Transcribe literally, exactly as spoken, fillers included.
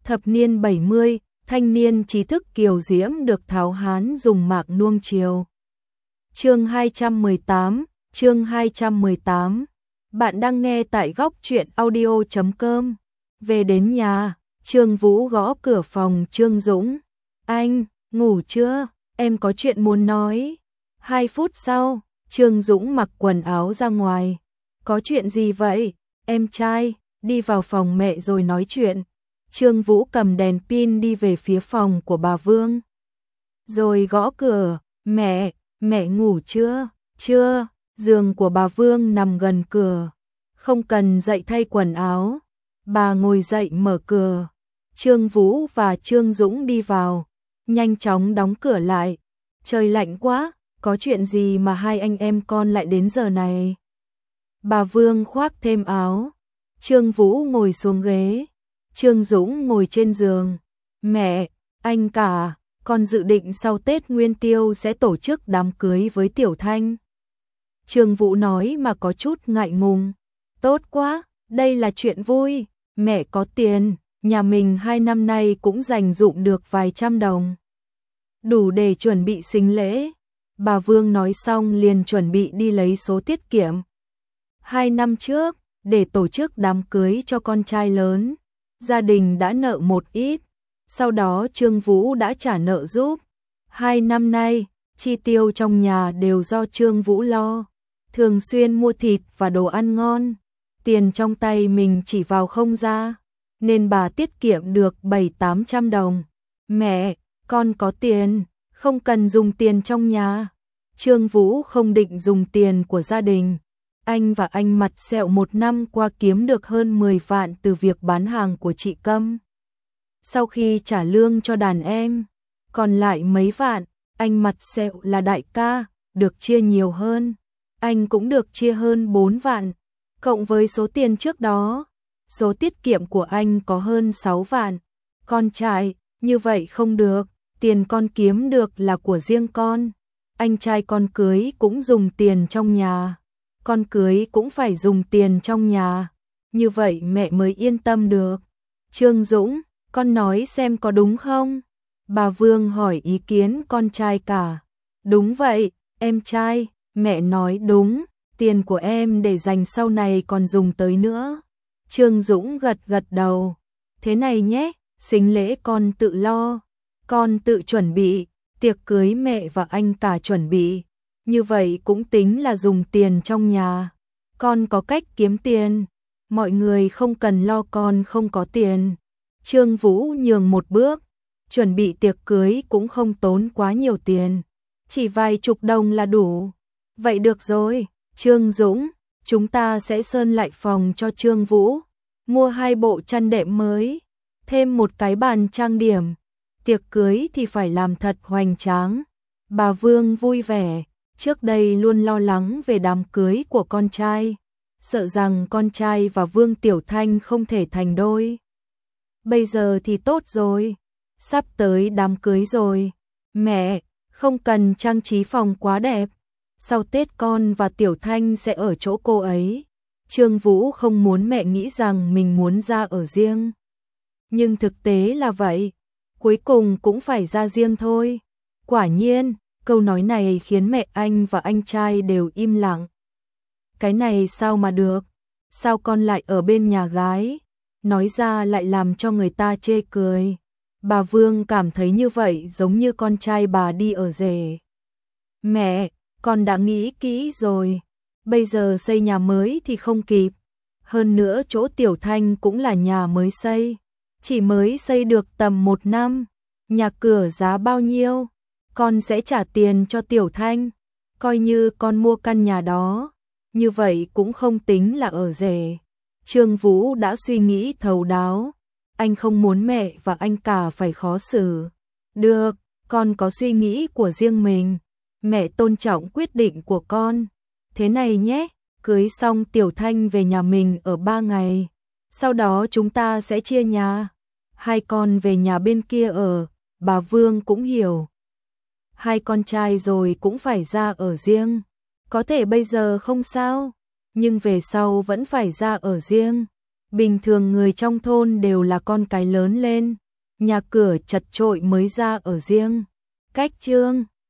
Thập niên bảy mươi, thanh niên trí thức kiều diễm được tháo hán dùng mạc nuông chiều. Chương hai trăm mười tám, chương hai trăm mười tám. Bạn đang nghe tại góc truyện audio chấm com. Về đến nhà, Trương Vũ gõ cửa phòng Trương Dũng. Anh, ngủ chưa? Em có chuyện muốn nói. Hai phút sau, Trương Dũng mặc quần áo ra ngoài. Có chuyện gì vậy? Em trai, đi vào phòng mẹ rồi nói chuyện. Trương Vũ cầm đèn pin đi về phía phòng của bà Vương. Rồi gõ cửa, mẹ, mẹ ngủ chưa? Chưa, giường của bà Vương nằm gần cửa. Không cần dậy thay quần áo. Bà ngồi dậy mở cửa. Trương Vũ và Trương Dũng đi vào, nhanh chóng đóng cửa lại. Trời lạnh quá, có chuyện gì mà hai anh em con lại đến giờ này? Bà Vương khoác thêm áo. Trương Vũ ngồi xuống ghế. Trương Dũng ngồi trên giường. Mẹ, anh cả, con dự định sau Tết Nguyên Tiêu sẽ tổ chức đám cưới với Tiểu Thanh. Trương Vũ nói mà có chút ngại ngùng. Tốt quá, đây là chuyện vui. Mẹ có tiền, nhà mình hai năm nay cũng dành dụm được vài trăm đồng. Đủ để chuẩn bị sính lễ. Bà Vương nói xong liền chuẩn bị đi lấy số tiết kiệm. Hai năm trước, để tổ chức đám cưới cho con trai lớn, gia đình đã nợ một ít, sau đó Trương Vũ đã trả nợ giúp. Hai năm nay, chi tiêu trong nhà đều do Trương Vũ lo, thường xuyên mua thịt và đồ ăn ngon. Tiền trong tay mình chỉ vào không ra, nên bà tiết kiệm được bảy tám trăm đồng. Mẹ, con có tiền, không cần dùng tiền trong nhà. Trương Vũ không định dùng tiền của gia đình. Anh và anh Mặt Sẹo một năm qua kiếm được hơn mười vạn từ việc bán hàng của chị Câm. Sau khi trả lương cho đàn em, còn lại mấy vạn, anh Mặt Sẹo là đại ca, được chia nhiều hơn. Anh cũng được chia hơn bốn vạn, cộng với số tiền trước đó, số tiết kiệm của anh có hơn sáu vạn. Con trai, như vậy không được, tiền con kiếm được là của riêng con. Anh trai con cưới cũng dùng tiền trong nhà. Con cưới cũng phải dùng tiền trong nhà, như vậy mẹ mới yên tâm được. Trương Dũng, con nói xem có đúng không? Bà Vương hỏi ý kiến con trai cả. Đúng vậy, em trai, mẹ nói đúng, tiền của em để dành sau này còn dùng tới nữa. Trương Dũng gật gật đầu. Thế này nhé, sính lễ con tự lo, con tự chuẩn bị, tiệc cưới mẹ và anh cả chuẩn bị. Như vậy cũng tính là dùng tiền trong nhà. Con có cách kiếm tiền, mọi người không cần lo con không có tiền. Trương Vũ nhường một bước, chuẩn bị tiệc cưới cũng không tốn quá nhiều tiền, chỉ vài chục đồng là đủ. Vậy được rồi, Trương Dũng, chúng ta sẽ sơn lại phòng cho Trương Vũ, mua hai bộ chăn đệm mới, thêm một cái bàn trang điểm. Tiệc cưới thì phải làm thật hoành tráng. Bà Vương vui vẻ. Trước đây luôn lo lắng về đám cưới của con trai, sợ rằng con trai và Vương Tiểu Thanh không thể thành đôi. Bây giờ thì tốt rồi, sắp tới đám cưới rồi. Mẹ, không cần trang trí phòng quá đẹp. Sau Tết con và Tiểu Thanh sẽ ở chỗ cô ấy. Trương Vũ không muốn mẹ nghĩ rằng mình muốn ra ở riêng. Nhưng thực tế là vậy, cuối cùng cũng phải ra riêng thôi. Quả nhiên, câu nói này khiến mẹ anh và anh trai đều im lặng. Cái này sao mà được? Sao con lại ở bên nhà gái? Nói ra lại làm cho người ta chê cười. Bà Vương cảm thấy như vậy giống như con trai bà đi ở rể. Mẹ, con đã nghĩ kỹ rồi. Bây giờ xây nhà mới thì không kịp. Hơn nữa chỗ Tiểu Thanh cũng là nhà mới xây. Chỉ mới xây được tầm một năm. Nhà cửa giá bao nhiêu? Con sẽ trả tiền cho Tiểu Thanh, coi như con mua căn nhà đó, như vậy cũng không tính là ở rể. Trương Vũ đã suy nghĩ thấu đáo, anh không muốn mẹ và anh cả phải khó xử. Được, con có suy nghĩ của riêng mình, mẹ tôn trọng quyết định của con. Thế này nhé, cưới xong Tiểu Thanh về nhà mình ở ba ngày, sau đó chúng ta sẽ chia nhà. Hai con về nhà bên kia ở, bà Vương cũng hiểu. Hai con trai rồi cũng phải ra ở riêng. Có thể bây giờ không sao, nhưng về sau vẫn phải ra ở riêng. Bình thường người trong thôn đều là con cái lớn lên, nhà cửa chật chội mới ra ở riêng. Cách Trương